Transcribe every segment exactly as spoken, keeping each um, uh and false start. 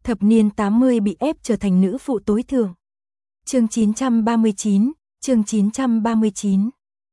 Thập niên tám mươi bị ép trở thành nữ phụ tối thượng. Chương chín trăm ba mươi chín, chương chín trăm ba mươi chín.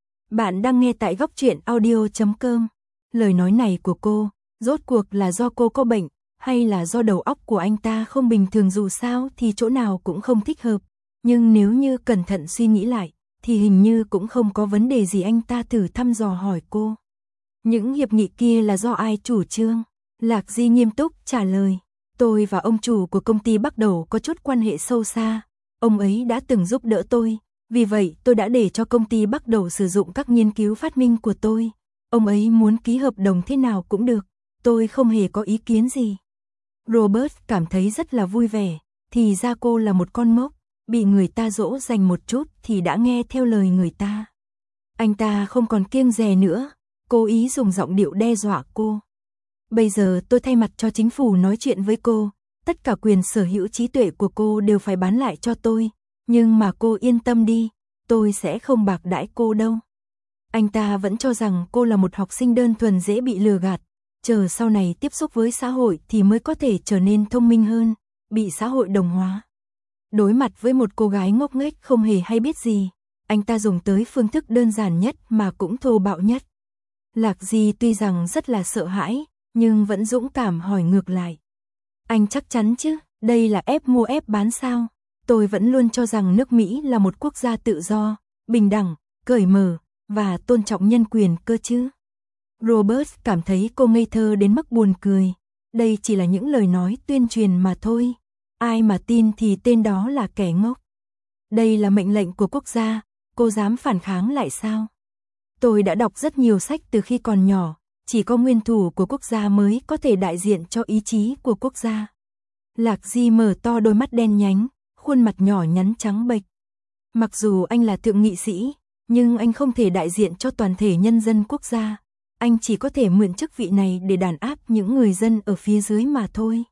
Bạn đang nghe tại góc truyện audio chấm com. Lời nói này của cô, rốt cuộc là do cô có bệnh, hay là do đầu óc của anh ta không bình thường, dù sao thì chỗ nào cũng không thích hợp. Nhưng nếu như cẩn thận suy nghĩ lại, thì hình như cũng không có vấn đề gì. Anh ta thử thăm dò hỏi cô. Những hiệp nghị kia là do ai chủ trương? Lạc Di nghiêm túc trả lời. Tôi và ông chủ của công ty bắt đầu có chút quan hệ sâu xa. Ông ấy đã từng giúp đỡ tôi, vì vậy tôi đã để cho công ty bắt đầu sử dụng các nghiên cứu phát minh của tôi. Ông ấy muốn ký hợp đồng thế nào cũng được, tôi không hề có ý kiến gì. Robert cảm thấy rất là vui vẻ, thì ra cô là một con ngốc, bị người ta dỗ dành một chút thì đã nghe theo lời người ta. Anh ta không còn kiêng dè nữa, cố ý dùng giọng điệu đe dọa cô. Bây giờ tôi thay mặt cho chính phủ nói chuyện với cô, tất cả quyền sở hữu trí tuệ của cô đều phải bán lại cho tôi, nhưng mà cô yên tâm đi, tôi sẽ không bạc đãi cô đâu. Anh ta vẫn cho rằng cô là một học sinh đơn thuần dễ bị lừa gạt, chờ sau này tiếp xúc với xã hội thì mới có thể trở nên thông minh hơn, bị xã hội đồng hóa. Đối mặt với một cô gái ngốc nghếch không hề hay biết gì, anh ta dùng tới phương thức đơn giản nhất mà cũng thô bạo nhất. Lạc Di tuy rằng rất là sợ hãi, nhưng vẫn dũng cảm hỏi ngược lại. Anh chắc chắn chứ, đây là ép mua ép bán sao? Tôi vẫn luôn cho rằng nước Mỹ là một quốc gia tự do, bình đẳng, cởi mở, và tôn trọng nhân quyền cơ chứ. Robert cảm thấy cô ngây thơ đến mức buồn cười. Đây chỉ là những lời nói tuyên truyền mà thôi. Ai mà tin thì tên đó là kẻ ngốc. Đây là mệnh lệnh của quốc gia, cô dám phản kháng lại sao? Tôi đã đọc rất nhiều sách từ khi còn nhỏ, chỉ có nguyên thủ của quốc gia mới có thể đại diện cho ý chí của quốc gia. Lạc Di mở to đôi mắt đen nhánh, khuôn mặt nhỏ nhắn trắng bệch. Mặc dù anh là thượng nghị sĩ, nhưng anh không thể đại diện cho toàn thể nhân dân quốc gia. Anh chỉ có thể mượn chức vị này để đàn áp những người dân ở phía dưới mà thôi.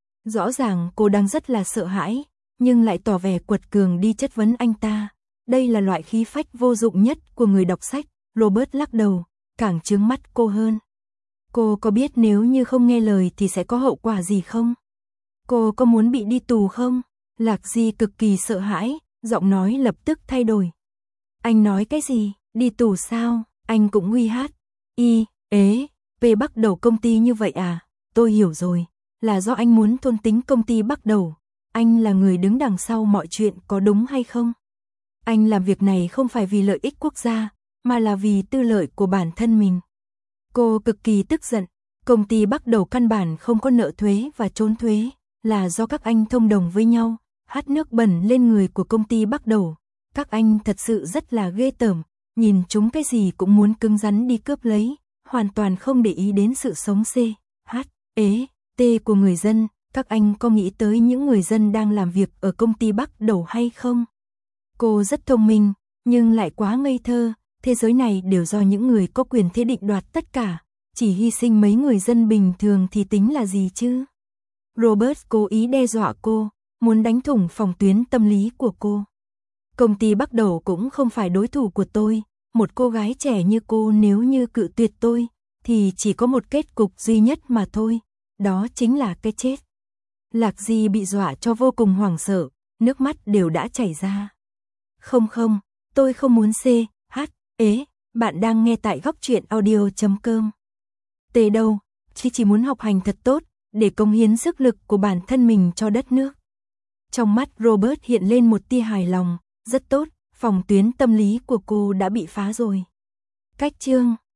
Rõ ràng cô đang rất là sợ hãi, nhưng lại tỏ vẻ quật cường đi chất vấn anh ta. Đây là loại khí phách vô dụng nhất của người đọc sách. Robert lắc đầu, càng trướng mắt cô hơn. Cô có biết nếu như không nghe lời thì sẽ có hậu quả gì không? Cô có muốn bị đi tù không? Lạc Di cực kỳ sợ hãi, giọng nói lập tức thay đổi. Anh nói cái gì? Đi tù sao? Anh cũng uy hát. Y, ế, về bắt đầu công ty như vậy à? Tôi hiểu rồi, là do anh muốn thôn tính công ty bắt đầu. Anh là người đứng đằng sau mọi chuyện, có đúng hay không? Anh làm việc này không phải vì lợi ích quốc gia, mà là vì tư lợi của bản thân mình. Cô cực kỳ tức giận, công ty bắt đầu căn bản không có nợ thuế và trốn thuế, là do các anh thông đồng với nhau, hắt nước bẩn lên người của công ty bắt đầu. Các anh thật sự rất là ghê tởm, nhìn chúng cái gì cũng muốn cứng rắn đi cướp lấy, hoàn toàn không để ý đến sự sống C, H, E, T của người dân. Các anh có nghĩ tới những người dân đang làm việc ở công ty bắt đầu hay không? Cô rất thông minh, nhưng lại quá ngây thơ. Thế giới này đều do những người có quyền thế định đoạt tất cả, chỉ hy sinh mấy người dân bình thường thì tính là gì chứ? Robert cố ý đe dọa cô, muốn đánh thủng phòng tuyến tâm lý của cô. Công ty bắt đầu cũng không phải đối thủ của tôi, một cô gái trẻ như cô nếu như cự tuyệt tôi, thì chỉ có một kết cục duy nhất mà thôi, đó chính là cái chết. Lạc Di bị dọa cho vô cùng hoảng sợ, nước mắt đều đã chảy ra. Không không, tôi không muốn C, H, Ế, bạn đang nghe tại góc truyện audio chấm com. Tê đâu, chỉ chỉ muốn học hành thật tốt, để cống hiến sức lực của bản thân mình cho đất nước. Trong mắt Robert hiện lên một tia hài lòng, rất tốt, phòng tuyến tâm lý của cô đã bị phá rồi. Cách chương